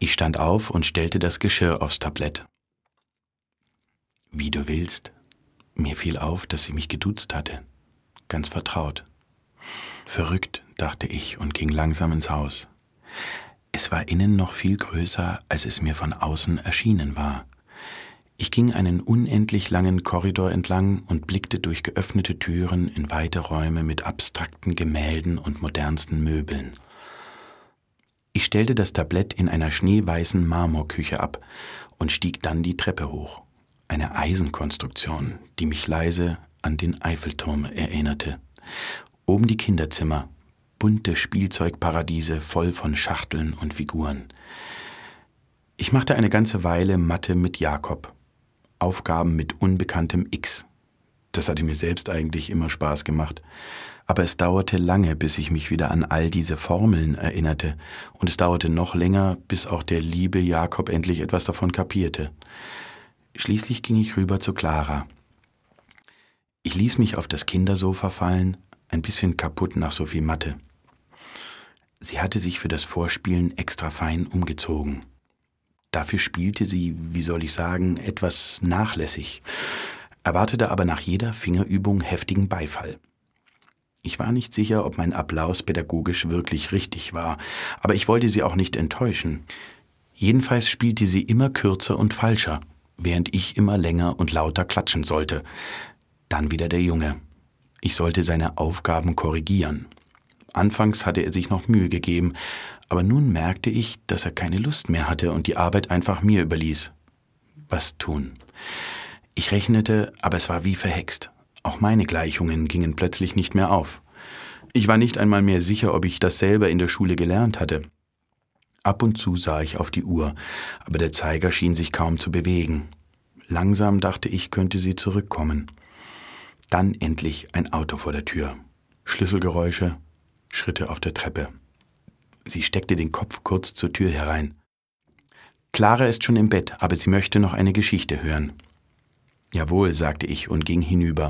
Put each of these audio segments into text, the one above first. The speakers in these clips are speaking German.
Ich stand auf und stellte das Geschirr aufs Tablett. »Wie du willst.« Mir fiel auf, dass sie mich geduzt hatte. Ganz vertraut. Verrückt, dachte ich und ging langsam ins Haus. Es war innen noch viel größer, als es mir von außen erschienen war. Ich ging einen unendlich langen Korridor entlang und blickte durch geöffnete Türen in weite Räume mit abstrakten Gemälden und modernsten Möbeln. Ich stellte das Tablett in einer schneeweißen Marmorküche ab und stieg dann die Treppe hoch. Eine Eisenkonstruktion, die mich leise an den Eiffelturm erinnerte. Oben die Kinderzimmer, bunte Spielzeugparadiese voll von Schachteln und Figuren. Ich machte eine ganze Weile Mathe mit Jakob. Aufgaben mit unbekanntem X. Das hatte mir selbst eigentlich immer Spaß gemacht. Aber es dauerte lange, bis ich mich wieder an all diese Formeln erinnerte. Und es dauerte noch länger, bis auch der liebe Jakob endlich etwas davon kapierte. Schließlich ging ich rüber zu Clara. Ich ließ mich auf das Kindersofa fallen, ein bisschen kaputt nach so viel Mathe. Sie hatte sich für das Vorspielen extra fein umgezogen. Dafür spielte sie, wie soll ich sagen, etwas nachlässig, erwartete aber nach jeder Fingerübung heftigen Beifall. Ich war nicht sicher, ob mein Applaus pädagogisch wirklich richtig war, aber ich wollte sie auch nicht enttäuschen. Jedenfalls spielte sie immer kürzer und falscher, während ich immer länger und lauter klatschen sollte. Dann wieder der Junge. Ich sollte seine Aufgaben korrigieren. Anfangs hatte er sich noch Mühe gegeben, aber nun merkte ich, dass er keine Lust mehr hatte und die Arbeit einfach mir überließ. Was tun? Ich rechnete, aber es war wie verhext. Auch meine Gleichungen gingen plötzlich nicht mehr auf. Ich war nicht einmal mehr sicher, ob ich das selber in der Schule gelernt hatte. Ab und zu sah ich auf die Uhr, aber der Zeiger schien sich kaum zu bewegen. Langsam dachte ich, könnte sie zurückkommen. Dann endlich ein Auto vor der Tür. Schlüsselgeräusche, Schritte auf der Treppe. Sie steckte den Kopf kurz zur Tür herein. Clara ist schon im Bett, aber sie möchte noch eine Geschichte hören. Jawohl, sagte ich und ging hinüber.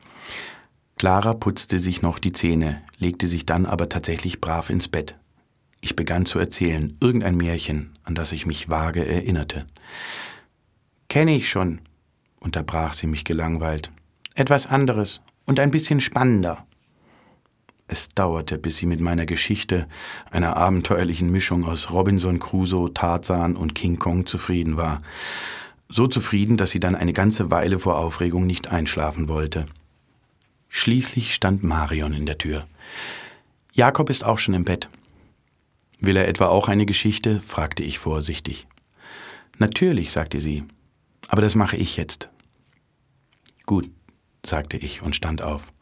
Clara putzte sich noch die Zähne, legte sich dann aber tatsächlich brav ins Bett. Ich begann zu erzählen, irgendein Märchen, an das ich mich vage erinnerte. »Kenne ich schon«, unterbrach sie mich gelangweilt. »Etwas anderes und ein bisschen spannender.« Es dauerte, bis sie mit meiner Geschichte, einer abenteuerlichen Mischung aus Robinson Crusoe, Tarzan und King Kong, zufrieden war. So zufrieden, dass sie dann eine ganze Weile vor Aufregung nicht einschlafen wollte. Schließlich stand Marion in der Tür. »Jakob ist auch schon im Bett.« »Will er etwa auch eine Geschichte?« fragte ich vorsichtig. »Natürlich«, sagte sie, »aber das mache ich jetzt.« »Gut«, sagte ich und stand auf.